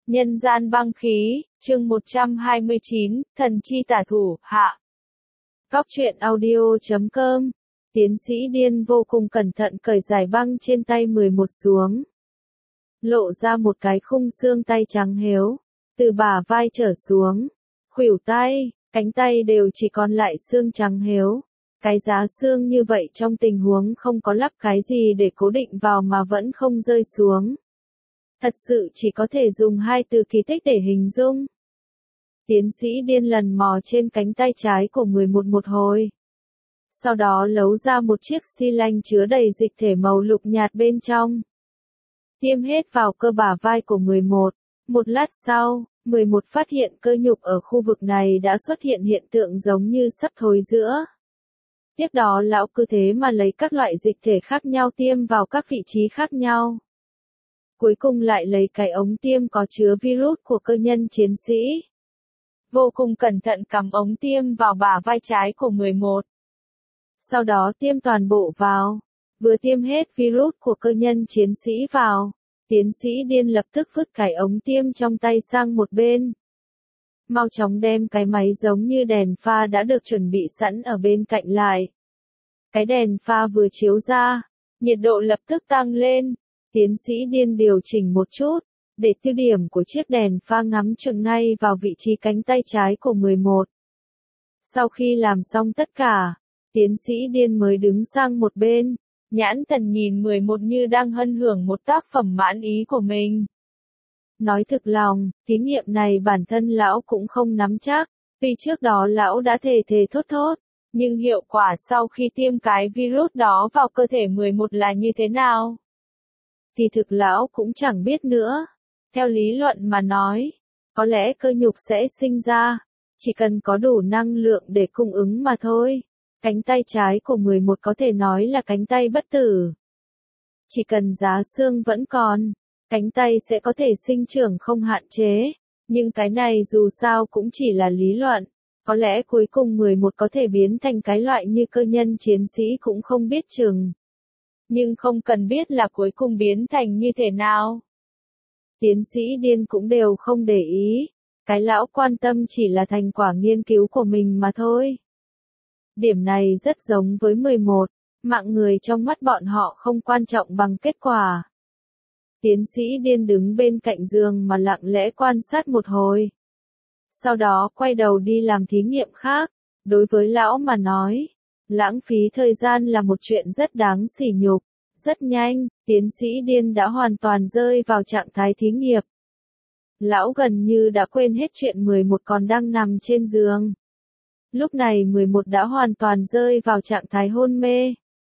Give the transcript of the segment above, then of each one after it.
Nhân gian băng khí, chương 129, thần chi tả thủ, hạ. Góc truyện audio.com. Tiến sĩ điên vô cùng cẩn thận cởi giải băng trên tay 11 xuống. Lộ ra một cái khung xương tay trắng héo, từ bả vai trở xuống, khuỷu tay, cánh tay đều chỉ còn lại xương trắng héo. Cái giá xương như vậy trong tình huống không có lắp cái gì để cố định vào mà vẫn không rơi xuống. Thật sự chỉ có thể dùng hai từ kỳ tích để hình dung. Tiến sĩ điên lần mò trên cánh tay trái của 11 một hồi. Sau đó lấu ra một chiếc xi lanh chứa đầy dịch thể màu lục nhạt bên trong. Tiêm hết vào cơ bả vai của 11. Một lát sau, 11 phát hiện cơ nhục ở khu vực này đã xuất hiện hiện tượng giống như sắp thối rữa. Tiếp đó lão cứ thế mà lấy các loại dịch thể khác nhau tiêm vào các vị trí khác nhau. Cuối cùng lại lấy cái ống tiêm có chứa virus của cơ nhân chiến sĩ. Vô cùng cẩn thận cắm ống tiêm vào bả vai trái của 11. Sau đó tiêm toàn bộ vào. Vừa tiêm hết virus của cơ nhân chiến sĩ vào, tiến sĩ điên lập tức vứt cái ống tiêm trong tay sang một bên. Mau chóng đem cái máy giống như đèn pha đã được chuẩn bị sẵn ở bên cạnh lại. Cái đèn pha vừa chiếu ra, nhiệt độ lập tức tăng lên. Tiến sĩ điên điều chỉnh một chút, để tiêu điểm của chiếc đèn pha ngắm chuẩn ngay vào vị trí cánh tay trái của 11. Sau khi làm xong tất cả, tiến sĩ điên mới đứng sang một bên, nhãn thần nhìn 11 như đang hân hưởng một tác phẩm mãn ý của mình. Nói thực lòng, thí nghiệm này bản thân lão cũng không nắm chắc, vì trước đó lão đã thề thốt, nhưng hiệu quả sau khi tiêm cái virus đó vào cơ thể 11 là như thế nào? Thì thực lão cũng chẳng biết nữa. Theo lý luận mà nói, có lẽ cơ nhục sẽ sinh ra, chỉ cần có đủ năng lượng để cung ứng mà thôi. Cánh tay trái của 11 có thể nói là cánh tay bất tử. Chỉ cần giá xương vẫn còn, cánh tay sẽ có thể sinh trưởng không hạn chế. Nhưng cái này dù sao cũng chỉ là lý luận. Có lẽ cuối cùng 11 có thể biến thành cái loại như cơ nhân chiến sĩ cũng không biết chừng. Nhưng không cần biết là cuối cùng biến thành như thế nào. Tiến sĩ điên cũng đều không để ý. Cái lão quan tâm chỉ là thành quả nghiên cứu của mình mà thôi. Điểm này rất giống với 11. Mạng người trong mắt bọn họ không quan trọng bằng kết quả. Tiến sĩ điên đứng bên cạnh giường mà lặng lẽ quan sát một hồi. Sau đó quay đầu đi làm thí nghiệm khác. Đối với lão mà nói, lãng phí thời gian là một chuyện rất đáng sỉ nhục. Rất nhanh, tiến sĩ điên đã hoàn toàn rơi vào trạng thái thí nghiệm. Lão gần như đã quên hết chuyện 11 còn đang nằm trên giường. Lúc này 11 đã hoàn toàn rơi vào trạng thái hôn mê.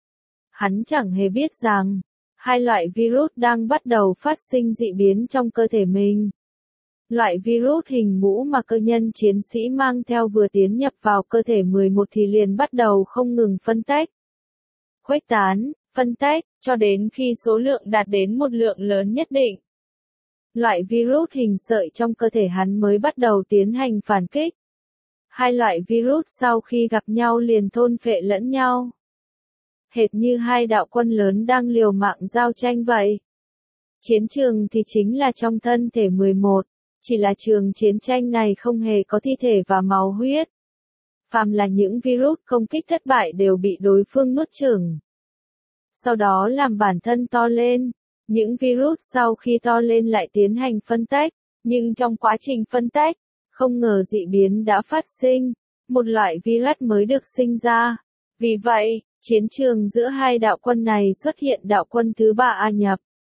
Hắn chẳng hề biết rằng, hai loại virus đang bắt đầu phát sinh dị biến trong cơ thể mình. Loại virus hình mũ mà cơ nhân chiến sĩ mang theo vừa tiến nhập vào cơ thể 11 thì liền bắt đầu không ngừng phân tách, khuếch tán, phân tách, cho đến khi số lượng đạt đến một lượng lớn nhất định. Loại virus hình sợi trong cơ thể hắn mới bắt đầu tiến hành phản kích. Hai loại virus sau khi gặp nhau liền thôn phệ lẫn nhau. Hệt như hai đạo quân lớn đang liều mạng giao tranh vậy. Chiến trường thì chính là trong thân thể 11, chỉ là trường chiến tranh này không hề có thi thể và máu huyết. Phàm là những virus công kích thất bại đều bị đối phương nuốt chửng. Sau đó làm bản thân to lên, những virus sau khi to lên lại tiến hành phân tách, nhưng trong quá trình phân tách, không ngờ dị biến đã phát sinh, một loại virus mới được sinh ra. Vì vậy, chiến trường giữa hai đạo quân này xuất hiện đạo quân thứ ba A nhập.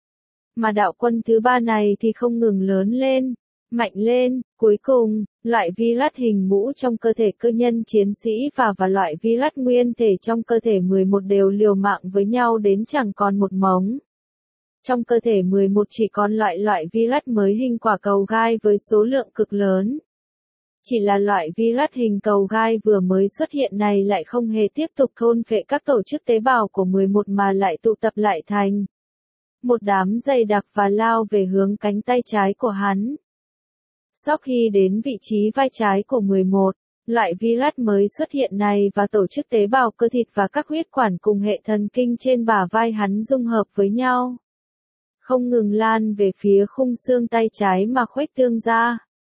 Mà đạo quân thứ ba này thì không ngừng lớn lên, mạnh lên, cuối cùng, loại virus hình mũ trong cơ thể cơ nhân chiến sĩ và loại virus nguyên thể trong cơ thể 11 đều liều mạng với nhau đến chẳng còn một mống. Trong cơ thể 11 chỉ còn loại virus mới hình quả cầu gai với số lượng cực lớn. Chỉ là loại virus hình cầu gai vừa mới xuất hiện này lại không hề tiếp tục thôn phệ các tổ chức tế bào của 11 mà lại tụ tập lại thành một đám dày đặc và lao về hướng cánh tay trái của hắn. Sau khi đến vị trí vai trái của 11, loại virus mới xuất hiện này và tổ chức tế bào cơ thịt và các huyết quản cùng hệ thần kinh trên bả vai hắn dung hợp với nhau. không ngừng lan về phía khung xương tay trái mà khuếch tương ra.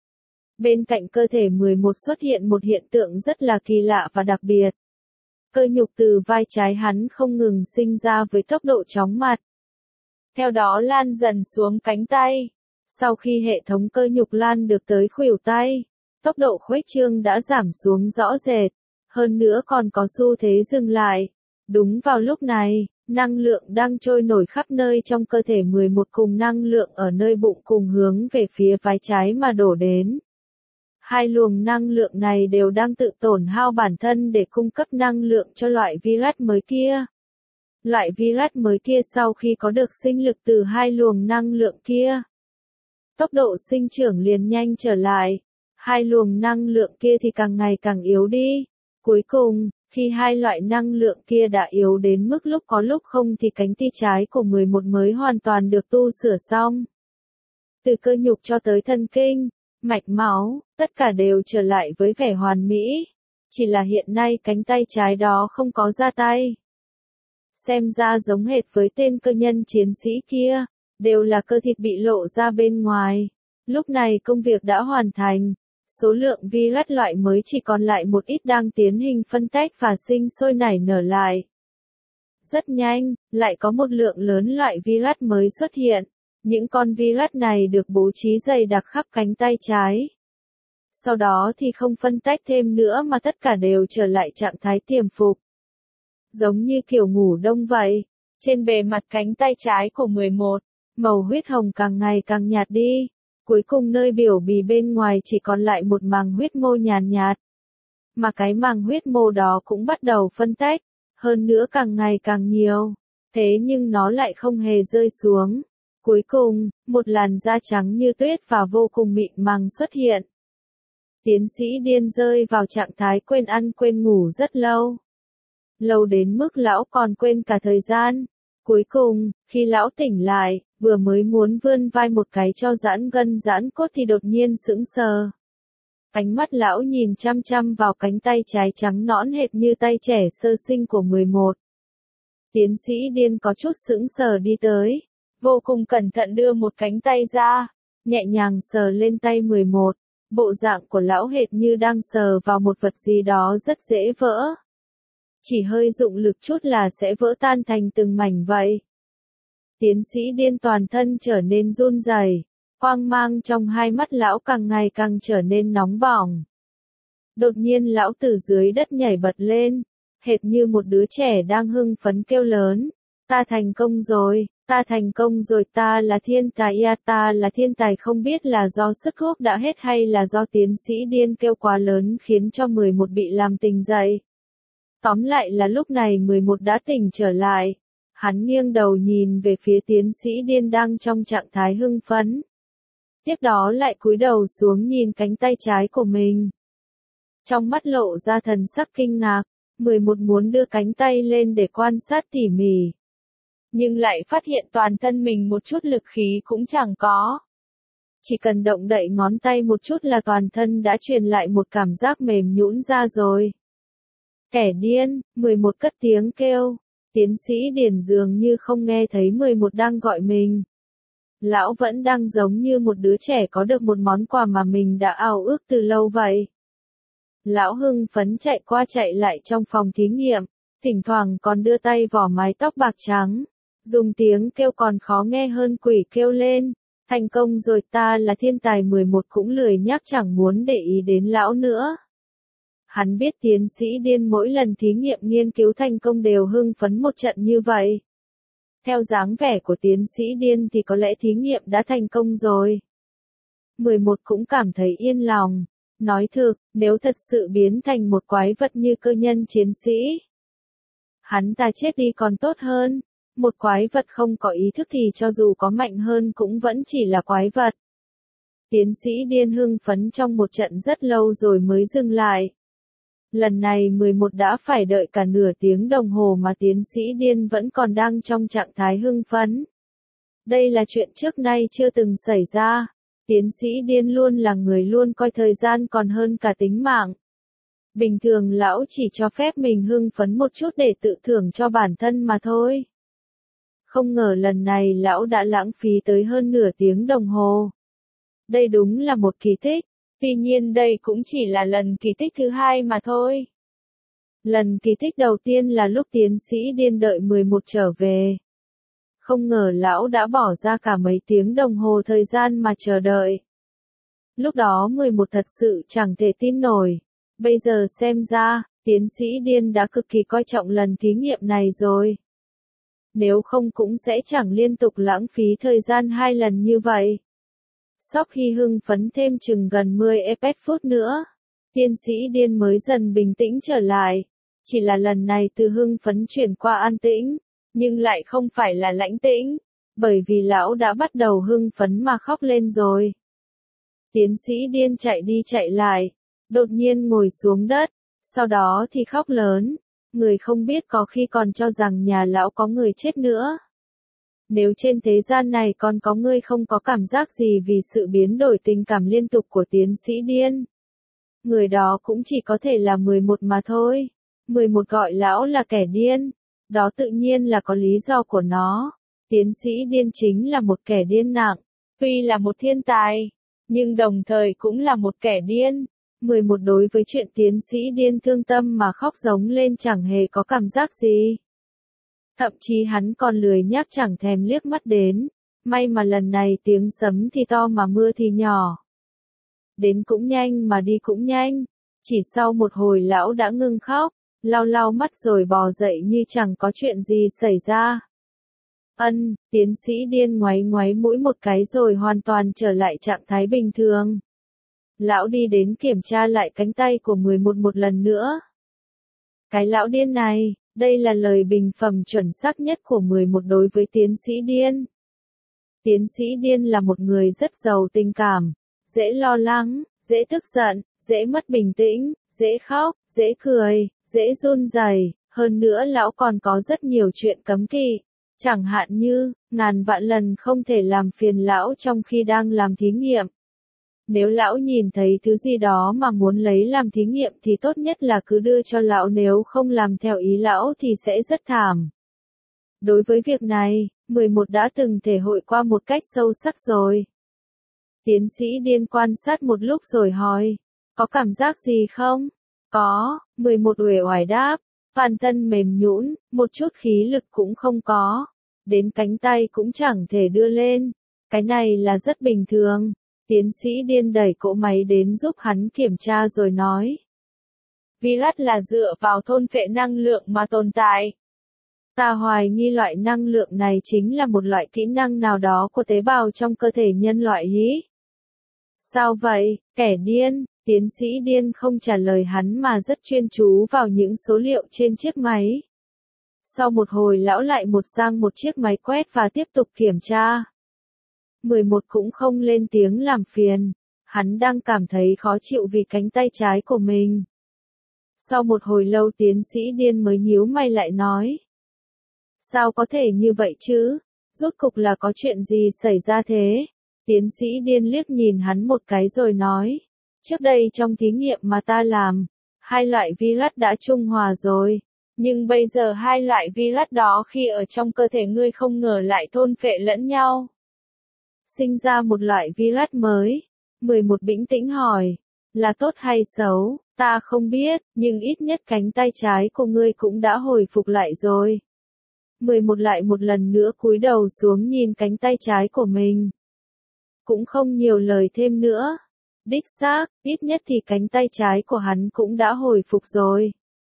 Bên cạnh cơ thể 11 xuất hiện một hiện tượng rất là kỳ lạ và đặc biệt. Cơ nhục từ vai trái hắn không ngừng sinh ra với tốc độ chóng mặt. Theo đó lan dần xuống cánh tay. Sau khi hệ thống cơ nhục lan được tới khuỷu tay, tốc độ khuếch trương đã giảm xuống rõ rệt. Hơn nữa còn có xu thế dừng lại. Đúng vào lúc này, năng lượng đang trôi nổi khắp nơi trong cơ thể 11 cùng năng lượng ở nơi bụng cùng hướng về phía vai trái mà đổ đến. Hai luồng năng lượng này đều đang tự tổn hao bản thân để cung cấp năng lượng cho loại virus mới kia. Loại virus mới kia sau khi có được sinh lực từ hai luồng năng lượng kia, tốc độ sinh trưởng liền nhanh trở lại. Hai luồng năng lượng kia thì càng ngày càng yếu đi. Cuối cùng, khi hai loại năng lượng kia đã yếu đến mức lúc có lúc không thì cánh tay trái của 11 mới hoàn toàn được tu sửa xong. Từ cơ nhục cho tới thần kinh, mạch máu, tất cả đều trở lại với vẻ hoàn mỹ. Chỉ là hiện nay cánh tay trái đó không có da tay. Xem ra giống hệt với tên cơ nhân chiến sĩ kia, đều là cơ thịt bị lộ ra bên ngoài. Lúc này công việc đã hoàn thành. Số lượng virus loại mới chỉ còn lại một ít đang tiến hành phân tách và sinh sôi nảy nở lại. Rất nhanh, lại có một lượng lớn loại virus mới xuất hiện. Những con virus này được bố trí dày đặc khắp cánh tay trái. Sau đó thì không phân tách thêm nữa mà tất cả đều trở lại trạng thái tiềm phục. Giống như kiểu ngủ đông vậy. Trên bề mặt cánh tay trái của 11, màu huyết hồng càng ngày càng nhạt đi. Cuối cùng nơi biểu bì bên ngoài chỉ còn lại một màng huyết mô nhàn nhạt. Mà cái màng huyết mô đó cũng bắt đầu phân tách, hơn nữa càng ngày càng nhiều. Thế nhưng nó lại không hề rơi xuống. Cuối cùng, một làn da trắng như tuyết và vô cùng mịn màng xuất hiện. Tiến sĩ điên rơi vào trạng thái quên ăn quên ngủ rất lâu. Lâu đến mức lão còn quên cả thời gian. Cuối cùng, khi lão tỉnh lại, vừa mới muốn vươn vai một cái cho giãn gân giãn cốt thì đột nhiên sững sờ. Ánh mắt lão nhìn chăm chăm vào cánh tay trái trắng nõn hệt như tay trẻ sơ sinh của 11. Tiến sĩ điên có chút sững sờ đi tới, vô cùng cẩn thận đưa một cánh tay ra, nhẹ nhàng sờ lên tay 11. Bộ dạng của lão hệt như đang sờ vào một vật gì đó rất dễ vỡ. Chỉ hơi dụng lực chút là sẽ vỡ tan thành từng mảnh vậy. Tiến sĩ điên toàn thân trở nên run rẩy, quang mang trong hai mắt lão càng ngày càng trở nên nóng bỏng. Đột nhiên lão từ dưới đất nhảy bật lên, hệt như một đứa trẻ đang hưng phấn kêu lớn. Ta thành công rồi, ta thành công rồi, ta là thiên tài, ta là thiên tài, không biết là do sức thuốc đã hết hay là do tiến sĩ điên kêu quá lớn khiến cho 11 bị làm tỉnh dậy. Tóm lại là lúc này 11 đã tỉnh trở lại. Hắn nghiêng đầu nhìn về phía tiến sĩ điên đang trong trạng thái hưng phấn. Tiếp đó lại cúi đầu xuống nhìn cánh tay trái của mình. Trong mắt lộ ra thần sắc kinh ngạc, 11 muốn đưa cánh tay lên để quan sát tỉ mỉ. Nhưng lại phát hiện toàn thân mình một chút lực khí cũng chẳng có. Chỉ cần động đậy ngón tay một chút là toàn thân đã truyền lại một cảm giác mềm nhũn ra rồi. Kẻ điên, 11 cất tiếng kêu. Tiến sĩ điền dường như không nghe thấy 11 đang gọi mình. Lão vẫn đang giống như một đứa trẻ có được một món quà mà mình đã ao ước từ lâu vậy. Lão hưng phấn chạy qua chạy lại trong phòng thí nghiệm, thỉnh thoảng còn đưa tay vỏ mái tóc bạc trắng, dùng tiếng kêu còn khó nghe hơn quỷ kêu lên. Thành công rồi, ta là thiên tài. 11 cũng lười nhắc chẳng muốn để ý đến lão nữa. Hắn biết tiến sĩ điên mỗi lần thí nghiệm nghiên cứu thành công đều hưng phấn một trận như vậy. Theo dáng vẻ của tiến sĩ điên thì có lẽ thí nghiệm đã thành công rồi. 11 cũng cảm thấy yên lòng. Nói thực, nếu thật sự biến thành một quái vật như cơ nhân chiến sĩ, hắn ta chết đi còn tốt hơn. Một quái vật không có ý thức thì cho dù có mạnh hơn cũng vẫn chỉ là quái vật. Tiến sĩ điên hưng phấn trong một trận rất lâu rồi mới dừng lại. Lần này 11 đã phải đợi cả nửa tiếng đồng hồ mà tiến sĩ điên vẫn còn đang trong trạng thái hưng phấn. Đây là chuyện trước nay chưa từng xảy ra. Tiến sĩ điên luôn là người luôn coi thời gian còn hơn cả tính mạng. Bình thường lão chỉ cho phép mình hưng phấn một chút để tự thưởng cho bản thân mà thôi. Không ngờ lần này lão đã lãng phí tới hơn nửa tiếng đồng hồ. Đây đúng là một kỳ tích, tuy nhiên đây cũng chỉ là lần kỳ tích thứ hai mà thôi. Lần kỳ tích đầu tiên là lúc tiến sĩ điên đợi 11 trở về. Không ngờ lão đã bỏ ra cả mấy tiếng đồng hồ thời gian mà chờ đợi. Lúc đó 11 thật sự chẳng thể tin nổi. Bây giờ xem ra, tiến sĩ điên đã cực kỳ coi trọng lần thí nghiệm này rồi. Nếu không cũng sẽ chẳng liên tục lãng phí thời gian 2 lần như vậy. Sau khi hưng phấn thêm chừng gần 10 phút nữa, tiến sĩ điên mới dần bình tĩnh trở lại. Chỉ là lần này từ hưng phấn chuyển qua an tĩnh, nhưng lại không phải là lãnh tĩnh, bởi vì lão đã bắt đầu hưng phấn mà khóc lên rồi. Tiến sĩ điên chạy đi chạy lại, đột nhiên ngồi xuống đất, sau đó thì khóc lớn, người không biết có khi còn cho rằng nhà lão có người chết nữa. Nếu trên thế gian này còn có người không có cảm giác gì vì sự biến đổi tình cảm liên tục của tiến sĩ điên, người đó cũng chỉ có thể là 11 mà thôi. 11 gọi lão là kẻ điên, đó tự nhiên là có lý do của nó. Tiến sĩ điên chính là một kẻ điên nặng, tuy là một thiên tài, nhưng đồng thời cũng là một kẻ điên. 11 đối với chuyện tiến sĩ điên thương tâm mà khóc giống lên chẳng hề có cảm giác gì. Thậm chí hắn còn lười nhác chẳng thèm liếc mắt đến. May mà lần này tiếng sấm thì to mà mưa thì nhỏ. Đến cũng nhanh mà đi cũng nhanh. Chỉ sau một hồi lão đã ngưng khóc, lau lau mắt rồi bò dậy như chẳng có chuyện gì xảy ra. Tiến sĩ điên ngoáy ngoáy mũi một cái rồi hoàn toàn trở lại trạng thái bình thường. Lão đi đến kiểm tra lại cánh tay của 11 một lần nữa. Cái lão điên này, đây là lời bình phẩm chuẩn xác nhất của 11 đối với tiến sĩ điên. Tiến sĩ điên là một người rất giàu tình cảm, dễ lo lắng, dễ tức giận, dễ mất bình tĩnh, dễ khóc, dễ cười, dễ run rẩy. Hơn nữa lão còn có rất nhiều chuyện cấm kỵ. Chẳng hạn như, ngàn vạn lần không thể làm phiền lão trong khi đang làm thí nghiệm. Nếu lão nhìn thấy thứ gì đó mà muốn lấy làm thí nghiệm thì tốt nhất là cứ đưa cho lão, nếu không làm theo ý lão thì sẽ rất thảm. Đối với việc này, 11 đã từng thể hội qua một cách sâu sắc rồi. Tiến sĩ điên quan sát một lúc rồi hỏi, có cảm giác gì không? Có, 11 uể oải đáp, toàn thân mềm nhũn, một chút khí lực cũng không có. Đến cánh tay cũng chẳng thể đưa lên. Cái này là rất bình thường. Tiến sĩ điên đẩy cỗ máy đến giúp hắn kiểm tra rồi nói. Virus là dựa vào thôn phệ năng lượng mà tồn tại. Ta hoài nghi loại năng lượng này chính là một loại kỹ năng nào đó của tế bào trong cơ thể nhân loại ý. Sao vậy, kẻ điên? Tiến sĩ điên không trả lời hắn mà rất chuyên chú vào những số liệu trên chiếc máy. Sau một hồi lão lại một sang một chiếc máy quét và tiếp tục kiểm tra. 11 cũng không lên tiếng làm phiền. Hắn đang cảm thấy khó chịu vì cánh tay trái của mình. Sau một hồi lâu tiến sĩ điên mới nhíu mày lại nói. Sao có thể như vậy chứ? Rốt cục là có chuyện gì xảy ra thế? Tiến sĩ điên liếc nhìn hắn một cái rồi nói. Trước đây trong thí nghiệm mà ta làm, 2 loại virus đã trung hòa rồi. Nhưng bây giờ 2 loại virus đó khi ở trong cơ thể ngươi không ngờ lại thôn phệ lẫn nhau. Sinh ra một loại virus mới. 11 bình tĩnh hỏi. Là tốt hay xấu? Ta không biết, nhưng ít nhất cánh tay trái của ngươi cũng đã hồi phục lại rồi. 11 lại một lần nữa cúi đầu xuống nhìn cánh tay trái của mình. Cũng không nhiều lời thêm nữa. Đích xác, ít nhất thì cánh tay trái của hắn cũng đã hồi phục rồi.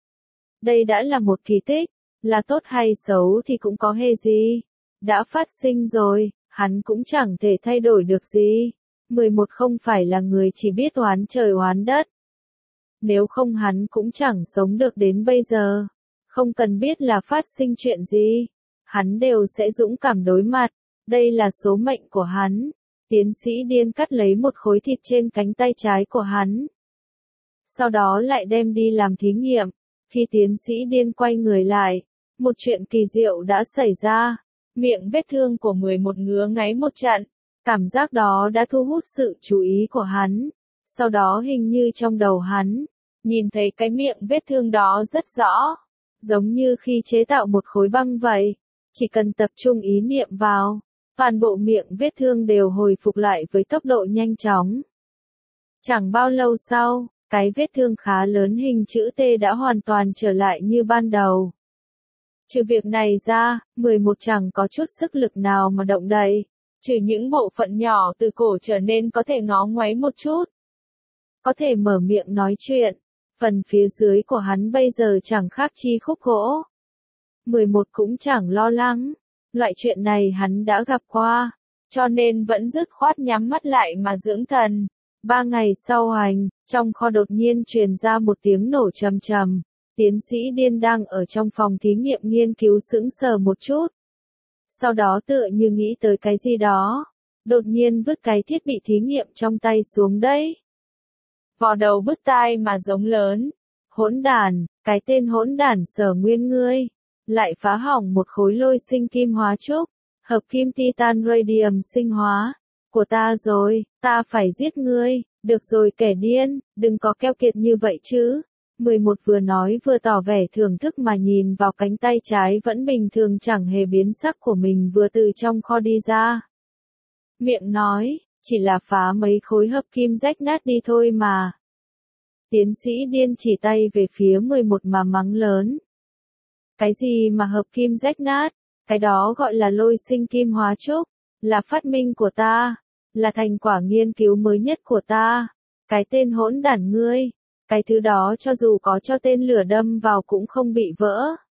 Đây đã là một kỳ tích, là tốt hay xấu thì cũng có hề gì. Đã phát sinh rồi, hắn cũng chẳng thể thay đổi được gì. 11 không phải là người chỉ biết oán trời oán đất. Nếu không hắn cũng chẳng sống được đến bây giờ. Không cần biết là phát sinh chuyện gì, hắn đều sẽ dũng cảm đối mặt. Đây là số mệnh của hắn. Tiến sĩ điên cắt lấy một khối thịt trên cánh tay trái của hắn. Sau đó lại đem đi làm thí nghiệm. Khi tiến sĩ điên quay người lại, một chuyện kỳ diệu đã xảy ra. Miệng vết thương của 11 ngứa ngáy một trận. Cảm giác đó đã thu hút sự chú ý của hắn. Sau đó hình như trong đầu hắn, nhìn thấy cái miệng vết thương đó rất rõ. Giống như khi chế tạo một khối băng vậy. Chỉ cần tập trung ý niệm vào, toàn bộ miệng vết thương đều hồi phục lại với tốc độ nhanh chóng. Chẳng bao lâu sau, cái vết thương khá lớn hình chữ T đã hoàn toàn trở lại như ban đầu. Trừ việc này ra, 11 chẳng có chút sức lực nào mà động đậy, trừ những bộ phận nhỏ từ cổ trở nên có thể ngó ngoáy một chút. Có thể mở miệng nói chuyện, phần phía dưới của hắn bây giờ chẳng khác chi khúc gỗ. 11 cũng chẳng lo lắng, loại chuyện này hắn đã gặp qua, cho nên vẫn dứt khoát nhắm mắt lại mà dưỡng thần. 3 ngày sau hành, trong kho đột nhiên truyền ra một tiếng nổ trầm trầm. Tiến sĩ Điên đang ở trong phòng thí nghiệm nghiên cứu sững sờ một chút. Sau đó tựa như nghĩ tới cái gì đó, đột nhiên vứt cái thiết bị thí nghiệm trong tay xuống đấy. Vò đầu bứt tai mà giống lớn. Hỗn đản, cái tên hỗn đản Sở Nguyên ngươi, lại phá hỏng một khối lôi sinh kim hóa trúc, hợp kim titan radium sinh hóa của ta rồi, ta phải giết ngươi. Được rồi kẻ điên, đừng có keo kiệt như vậy chứ. 11 vừa nói vừa tỏ vẻ thưởng thức mà nhìn vào cánh tay trái vẫn bình thường chẳng hề biến sắc của mình vừa từ trong kho đi ra. Miệng nói, chỉ là phá mấy khối hợp kim rách nát đi thôi mà. Tiến sĩ Điên chỉ tay về phía 11 mà mắng lớn. Cái gì mà hợp kim rách nát, cái đó gọi là lôi sinh kim hóa trúc, là phát minh của ta, là thành quả nghiên cứu mới nhất của ta. Cái tên hỗn đản ngươi, cái thứ đó cho dù có cho tên lửa đâm vào cũng không bị vỡ.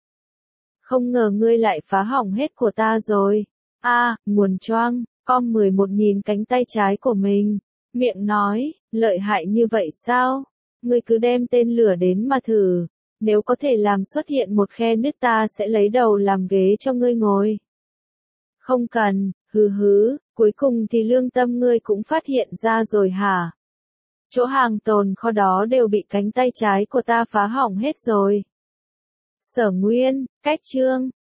Không ngờ ngươi lại phá hỏng hết của ta rồi. Nguồn choang, com 11 nhìn cánh tay trái của mình, miệng nói, lợi hại như vậy sao? Ngươi cứ đem tên lửa đến mà thử, nếu có thể làm xuất hiện một khe nứt ta sẽ lấy đầu làm ghế cho ngươi ngồi. Không cần, cuối cùng thì lương tâm ngươi cũng phát hiện ra rồi hả? Chỗ hàng tồn kho đó đều bị cánh tay trái của ta phá hỏng hết rồi. Sở Nguyên, cách chương